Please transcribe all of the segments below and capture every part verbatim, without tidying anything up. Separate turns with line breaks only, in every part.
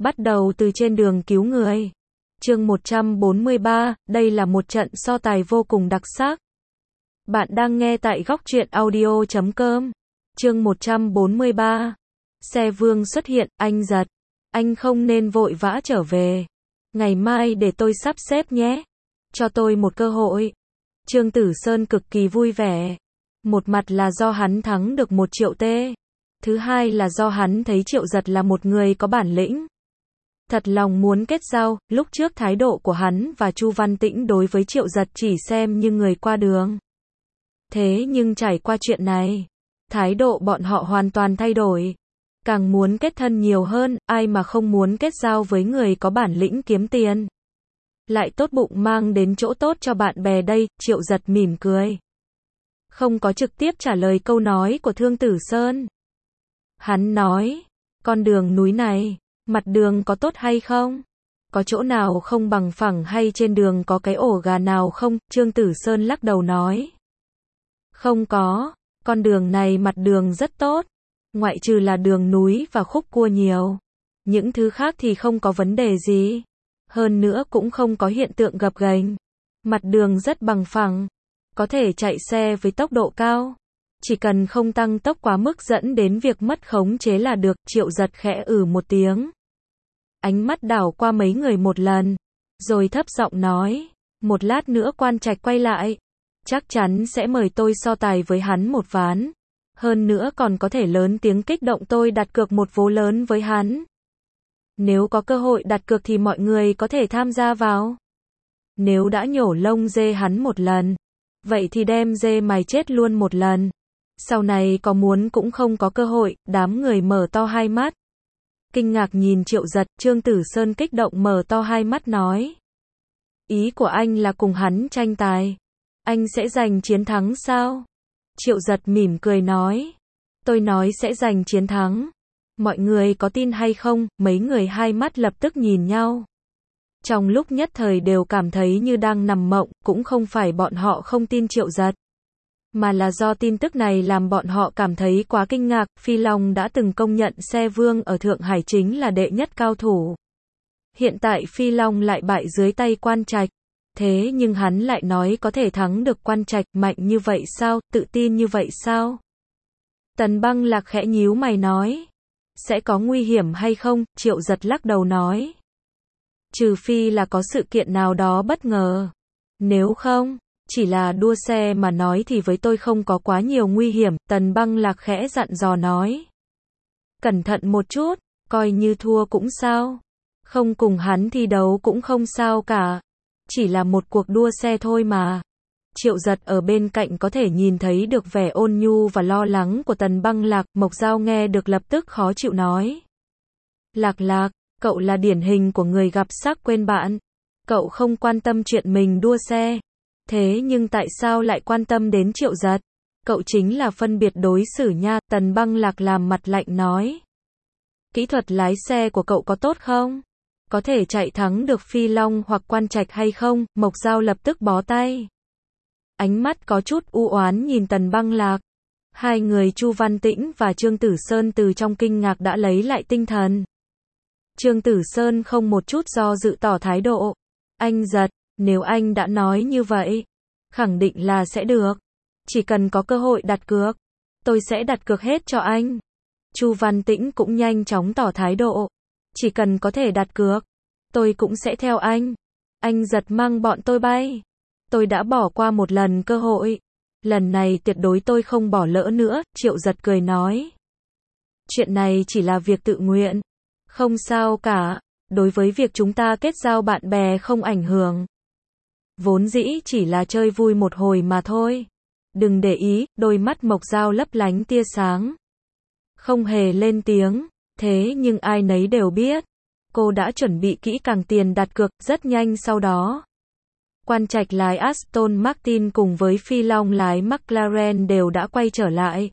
Bắt đầu từ trên đường cứu người. Chương một trăm bốn mươi ba, đây là một trận so tài vô cùng đặc sắc. Bạn đang nghe tại góc truyện audio chấm com. Chương một trăm bốn mươi ba. Xe vương xuất hiện, anh giật. Anh không nên vội vã trở về. Ngày mai để tôi sắp xếp nhé. Cho tôi một cơ hội. Trương Tử Sơn cực kỳ vui vẻ. Một mặt là do hắn thắng được một triệu tê. Thứ hai là do hắn thấy Triệu Giật là một người có bản lĩnh. Thật lòng muốn kết giao, lúc trước thái độ của hắn và Chu Văn Tĩnh đối với Triệu Giật chỉ xem như người qua đường. Thế nhưng trải qua chuyện này, thái độ bọn họ hoàn toàn thay đổi. Càng muốn kết thân nhiều hơn, ai mà không muốn kết giao với người có bản lĩnh kiếm tiền. Lại tốt bụng mang đến chỗ tốt cho bạn bè đây, Triệu Giật mỉm cười. Không có trực tiếp trả lời câu nói của Thương Tử Sơn. Hắn nói, con đường núi này, mặt đường có tốt hay không? Có chỗ nào không bằng phẳng hay trên đường có cái ổ gà nào không? Trương Tử Sơn lắc đầu nói. Không có, con đường này mặt đường rất tốt. Ngoại trừ là đường núi và khúc cua nhiều. Những thứ khác thì không có vấn đề gì. Hơn nữa cũng không có hiện tượng gập ghềnh. Mặt đường rất bằng phẳng. Có thể chạy xe với tốc độ cao. Chỉ cần không tăng tốc quá mức dẫn đến việc mất khống chế là được. Triệu Giật khẽ ử một tiếng. Ánh mắt đảo qua mấy người một lần. Rồi thấp giọng nói. Một lát nữa Quan Trạch quay lại. Chắc chắn sẽ mời tôi so tài với hắn một ván. Hơn nữa còn có thể lớn tiếng kích động tôi đặt cược một vố lớn với hắn. Nếu có cơ hội đặt cược thì mọi người có thể tham gia vào. Nếu đã nhổ lông dê hắn một lần, vậy thì đem dê mài chết luôn một lần. Sau này có muốn cũng không có cơ hội. Đám người mở to hai mắt. Kinh ngạc nhìn Triệu Giật. Trương Tử Sơn kích động mở to hai mắt nói. Ý của anh là cùng hắn tranh tài. Anh sẽ giành chiến thắng sao? Triệu Giật mỉm cười nói. Tôi nói sẽ giành chiến thắng. Mọi người có tin hay không? Mấy người hai mắt lập tức nhìn nhau. Trong lúc nhất thời đều cảm thấy như đang nằm mộng. Cũng không phải bọn họ không tin Triệu Giật, mà là do tin tức này làm bọn họ cảm thấy quá kinh ngạc. Phi Long đã từng công nhận Xe Vương ở Thượng Hải chính là đệ nhất cao thủ. Hiện tại Phi Long lại bại dưới tay Quan Trạch. Thế nhưng hắn lại nói có thể thắng được Quan Trạch. Mạnh như vậy sao? Tự tin như vậy sao? Tần Băng Lạc khẽ nhíu mày nói. Sẽ có nguy hiểm hay không? Triệu Giật lắc đầu nói. Trừ phi là có sự kiện nào đó bất ngờ. Nếu không, chỉ là đua xe mà nói thì với tôi không có quá nhiều nguy hiểm. Tần Băng Lạc khẽ dặn dò nói. Cẩn thận một chút, coi như thua cũng sao. Không cùng hắn thi đấu cũng không sao cả. Chỉ là một cuộc đua xe thôi mà. Triệu Giật ở bên cạnh có thể nhìn thấy được vẻ ôn nhu và lo lắng của Tần Băng Lạc. Mộc Giao nghe được lập tức khó chịu nói. Lạc Lạc, cậu là điển hình của người gặp sắc quên bạn. Cậu không quan tâm chuyện mình đua xe. Thế nhưng tại sao lại quan tâm đến Triệu Giật? Cậu chính là phân biệt đối xử nha. Tần Băng Lạc làm mặt lạnh nói. Kỹ thuật lái xe của cậu có tốt không? Có thể chạy thắng được Phi Long hoặc Quan Trạch hay không? Mộc Giao lập tức bó tay. Ánh mắt có chút u oán nhìn Tần Băng Lạc. Hai người Chu Văn Tĩnh và Trương Tử Sơn từ trong kinh ngạc đã lấy lại tinh thần. Trương Tử Sơn không một chút do dự tỏ thái độ. Anh Giật, nếu anh đã nói như vậy, khẳng định là sẽ được. Chỉ cần có cơ hội đặt cược, tôi sẽ đặt cược hết cho anh. Chu Văn Tĩnh cũng nhanh chóng tỏ thái độ. Chỉ cần có thể đặt cược, tôi cũng sẽ theo anh. Anh Giật mang bọn tôi bay. Tôi đã bỏ qua một lần cơ hội. Lần này tuyệt đối tôi không bỏ lỡ nữa. Triệu Giật cười nói. Chuyện này chỉ là việc tự nguyện. Không sao cả. Đối với việc chúng ta kết giao bạn bè không ảnh hưởng. Vốn dĩ chỉ là chơi vui một hồi mà thôi. Đừng để ý. Đôi mắt Mộc Giao lấp lánh tia sáng. Không hề lên tiếng. Thế nhưng ai nấy đều biết. Cô đã chuẩn bị kỹ càng tiền đặt cược. Rất nhanh sau đó, Quan Trạch lái Aston Martin cùng với Phi Long lái McLaren đều đã quay trở lại.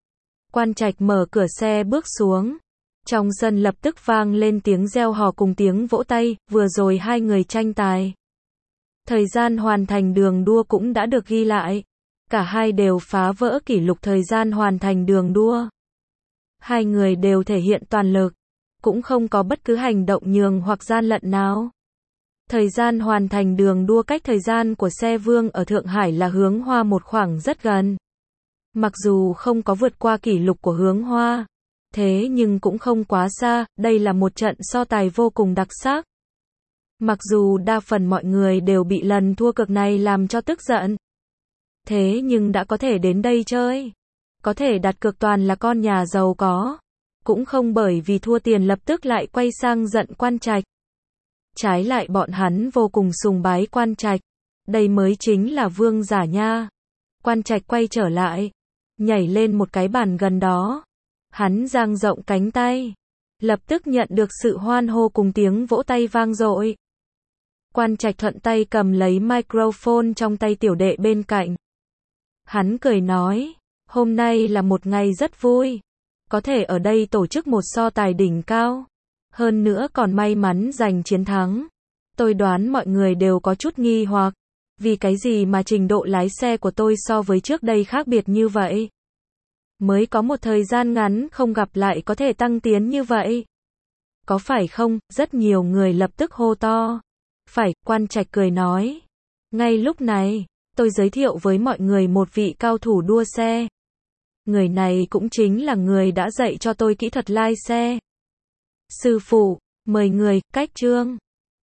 Quan Trạch mở cửa xe bước xuống. Trong sân lập tức vang lên tiếng reo hò cùng tiếng vỗ tay. Vừa rồi hai người tranh tài. Thời gian hoàn thành đường đua cũng đã được ghi lại. Cả hai đều phá vỡ kỷ lục thời gian hoàn thành đường đua. Hai người đều thể hiện toàn lực. cũng không có bất cứ hành động nhường hoặc gian lận nào. Thời gian hoàn thành đường đua cách thời gian của xe Vương ở Thượng Hải là Hướng Hoa một khoảng rất gần. Mặc dù không có vượt qua kỷ lục của Hướng Hoa, thế nhưng cũng không quá xa, đây là một trận so tài vô cùng đặc sắc. Mặc dù đa phần mọi người đều bị lần thua cực này làm cho tức giận, thế nhưng đã có thể đến đây chơi, có thể đặt cược toàn là con nhà giàu có, cũng không bởi vì thua tiền lập tức lại quay sang giận Quan Trạch. Trái lại bọn hắn vô cùng sùng bái Quan Trạch, đây mới chính là vương giả nha. Quan Trạch quay trở lại, nhảy lên một cái bàn gần đó, hắn dang rộng cánh tay, lập tức nhận được sự hoan hô cùng tiếng vỗ tay vang dội. Quan Trạch thuận tay cầm lấy microphone trong tay tiểu đệ bên cạnh. Hắn cười nói, hôm nay là một ngày rất vui, có thể ở đây tổ chức một so tài đỉnh cao, hơn nữa còn may mắn giành chiến thắng. Tôi đoán mọi người đều có chút nghi hoặc, vì cái gì mà trình độ lái xe của tôi so với trước đây khác biệt như vậy? Mới có một thời gian ngắn không gặp lại có thể tăng tiến như vậy. Có phải không? Rất nhiều người lập tức hô to. Phải, Quan Trạch cười nói. Ngay lúc này, tôi giới thiệu với mọi người một vị cao thủ đua xe. Người này cũng chính là người đã dạy cho tôi kỹ thuật lái xe. Sư phụ, mời người, cách chương.